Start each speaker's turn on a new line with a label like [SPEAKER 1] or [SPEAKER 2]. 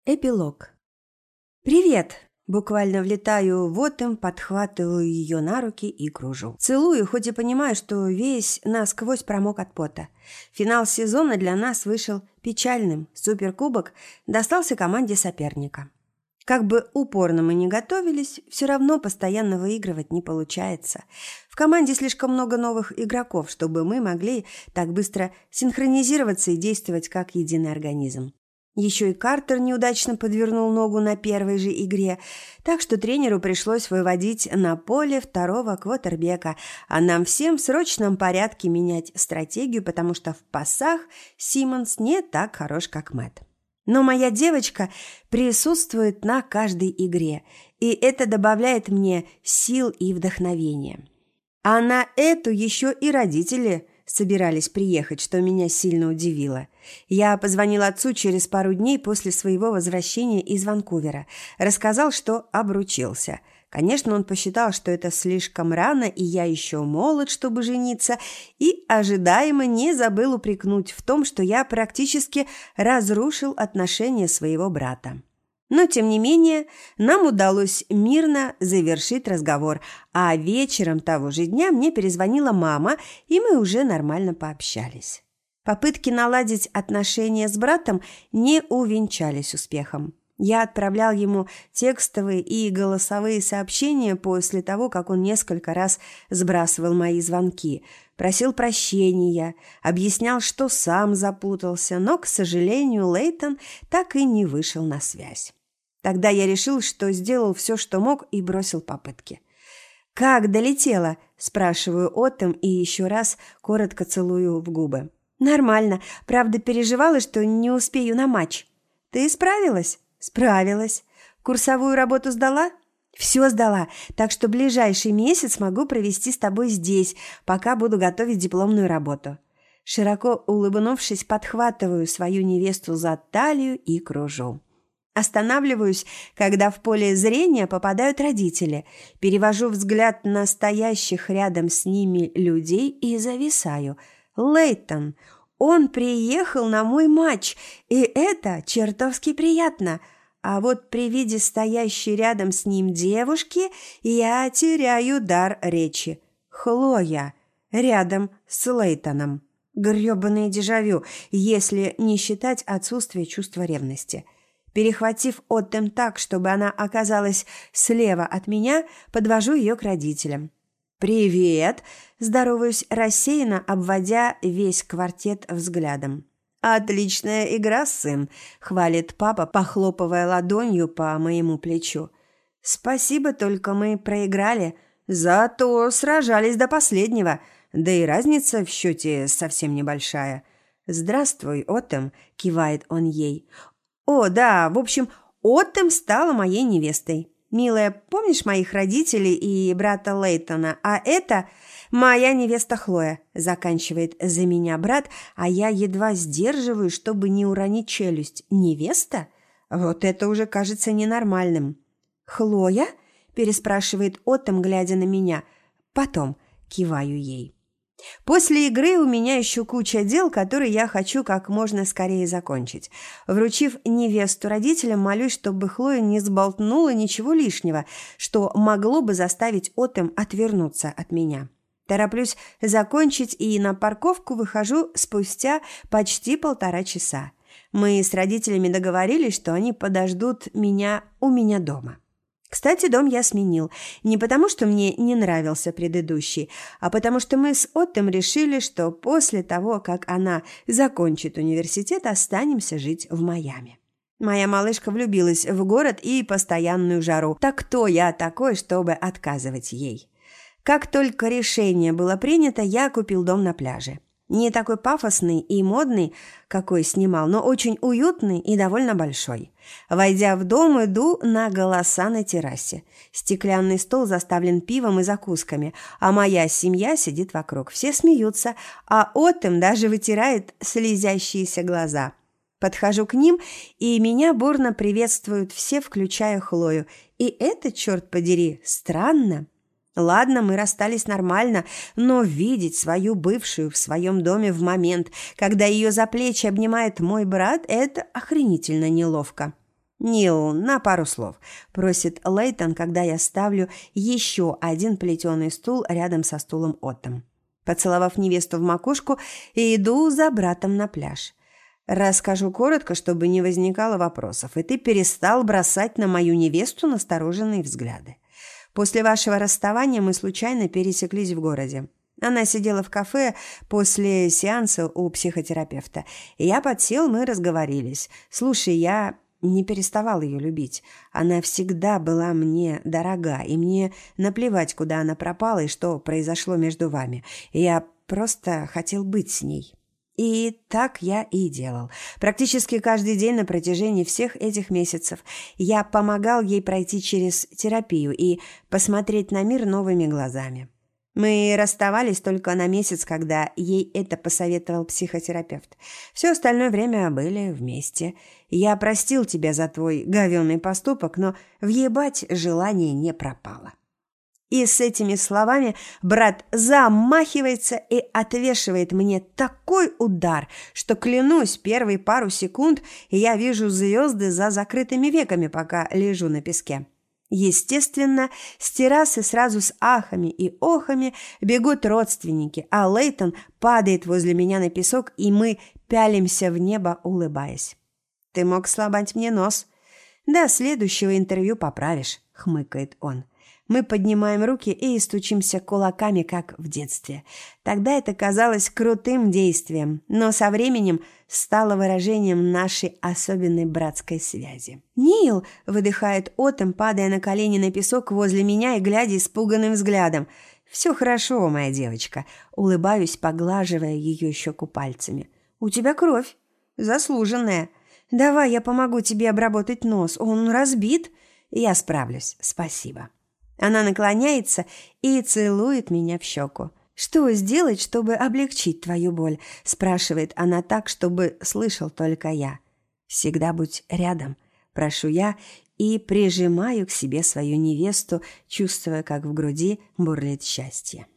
[SPEAKER 1] Эпилог. «Привет!» Буквально влетаю в Отем, подхватываю ее на руки и кружу. Целую, хоть и понимаю, что весь насквозь промок от пота. Финал сезона для нас вышел печальным. Суперкубок достался команде соперника. Как бы упорно мы ни готовились, все равно постоянно выигрывать не получается. В команде слишком много новых игроков, чтобы мы могли так быстро синхронизироваться и действовать как единый организм. Еще и Картер неудачно подвернул ногу на первой же игре, так что тренеру пришлось выводить на поле второго квотербека, а нам всем в срочном порядке менять стратегию, потому что в пасах Симмонс не так хорош, как Мэтт. Но моя девочка присутствует на каждой игре, и это добавляет мне сил и вдохновения. А на эту еще и родители собирались приехать, что меня сильно удивило. Я позвонил отцу через пару дней после своего возвращения из Ванкувера. Рассказал, что обручился. Конечно, он посчитал, что это слишком рано, и я еще молод, чтобы жениться, и ожидаемо не забыл упрекнуть в том, что я практически разрушил отношения своего брата. Но, тем не менее, нам удалось мирно завершить разговор, а вечером того же дня мне перезвонила мама, и мы уже нормально пообщались. Попытки наладить отношения с братом не увенчались успехом. Я отправлял ему текстовые и голосовые сообщения после того, как он несколько раз сбрасывал мои звонки, просил прощения, объяснял, что сам запутался, но, к сожалению, Лейтон так и не вышел на связь. Тогда я решил, что сделал все, что мог, и бросил попытки. «Как долетела?» – спрашиваю Отем и еще раз коротко целую в губы. «Нормально. Правда, переживала, что не успею на матч». «Ты справилась?» «Справилась. Курсовую работу сдала?» «Все сдала, так что ближайший месяц могу провести с тобой здесь, пока буду готовить дипломную работу». Широко улыбнувшись, подхватываю свою невесту за талию и кружу. Останавливаюсь, когда в поле зрения попадают родители, перевожу взгляд на стоящих рядом с ними людей и зависаю. Лейтон, он приехал на мой матч, и это чертовски приятно. А вот при виде стоящей рядом с ним девушки я теряю дар речи. Хлоя рядом с Лейтоном. Грёбаное дежавю, если не считать отсутствие чувства ревности. Перехватив Отем так, чтобы она оказалась слева от меня, подвожу ее к родителям. «Привет!» – здороваюсь рассеянно, обводя весь квартет взглядом. «Отличная игра, сын!» – хвалит папа, похлопывая ладонью по моему плечу. «Спасибо, только мы проиграли. Зато сражались до последнего, да и разница в счете совсем небольшая». «Здравствуй, Отем!» – кивает он ей. «О, да, в общем, Отем стала моей невестой. Милая, помнишь моих родителей и брата Лейтона? А это моя невеста Хлоя», – заканчивает за меня брат, а я едва сдерживаю, чтобы не уронить челюсть. «Невеста? Вот это уже кажется ненормальным». «Хлоя?» – переспрашивает Отем, глядя на меня. «Потом», – киваю ей. После игры у меня еще куча дел, которые я хочу как можно скорее закончить. Вручив невесту родителям, молюсь, чтобы Хлоя не сболтнула ничего лишнего, что могло бы заставить Отем отвернуться от меня. Тороплюсь закончить и на парковку выхожу спустя почти 1,5 часа. Мы с родителями договорились, что они подождут меня у меня дома. Кстати, дом я сменил. Не потому, что мне не нравился предыдущий, а потому что мы с Отем решили, что после того, как она закончит университет, останемся жить в Майами. Моя малышка влюбилась в город и постоянную жару. Так кто я такой, чтобы отказывать ей? Как только решение было принято, я купил дом на пляже. Не такой пафосный и модный, какой снимал, но очень уютный и довольно большой. Войдя в дом, иду на голоса на террасе. Стеклянный стол заставлен пивом и закусками, а моя семья сидит вокруг. Все смеются, а Отем даже вытирает слезящиеся глаза. Подхожу к ним, и меня бурно приветствуют все, включая Хлою. И это, черт подери, странно. Ладно, мы расстались нормально, но видеть свою бывшую в своем доме в момент, когда ее за плечи обнимает мой брат, это охренительно неловко. «Нил, на пару слов», – просит Лейтон, когда я ставлю еще один плетеный стул рядом со стулом Оттом. Поцеловав невесту в макушку, иду за братом на пляж. «Расскажу коротко, чтобы не возникало вопросов, и ты перестал бросать на мою невесту настороженные взгляды. После вашего расставания мы случайно пересеклись в городе. Она сидела в кафе после сеанса у психотерапевта. Я подсел, мы разговорились. Слушай, я не переставал ее любить. Она всегда была мне дорога, и мне наплевать, куда она пропала и что произошло между вами. Я просто хотел быть с ней. И так я и делал. Практически каждый день на протяжении всех этих месяцев я помогал ей пройти через терапию и посмотреть на мир новыми глазами. Мы расставались только на месяц, когда ей это посоветовал психотерапевт. Все остальное время были вместе. Я простил тебя за твой говёный поступок, но въебать желание не пропало». И с этими словами брат замахивается и отвешивает мне такой удар, что, клянусь, первые пару секунд я вижу звезды за закрытыми веками, пока лежу на песке. Естественно, с террасы сразу с ахами и охами бегут родственники, а Лейтон падает возле меня на песок, и мы пялимся в небо, улыбаясь. «Ты мог сломать мне нос». «До следующего интервью поправишь», — хмыкает он. Мы поднимаем руки и стучимся кулаками, как в детстве. Тогда это казалось крутым действием, но со временем стало выражением нашей особенной братской связи. «Нил!» – выдыхает Оттом, падая на колени на песок возле меня и глядя испуганным взглядом. «Все хорошо, моя девочка», – улыбаюсь, поглаживая ее щеку пальцами. «У тебя кровь. Заслуженная. Давай я помогу тебе обработать нос. Он разбит?» «Я справлюсь. Спасибо». Она наклоняется и целует меня в щеку. «Что сделать, чтобы облегчить твою боль?» – спрашивает она так, чтобы слышал только я. «Всегда будь рядом», – прошу я и прижимаю к себе свою невесту, чувствуя, как в груди бурлит счастье.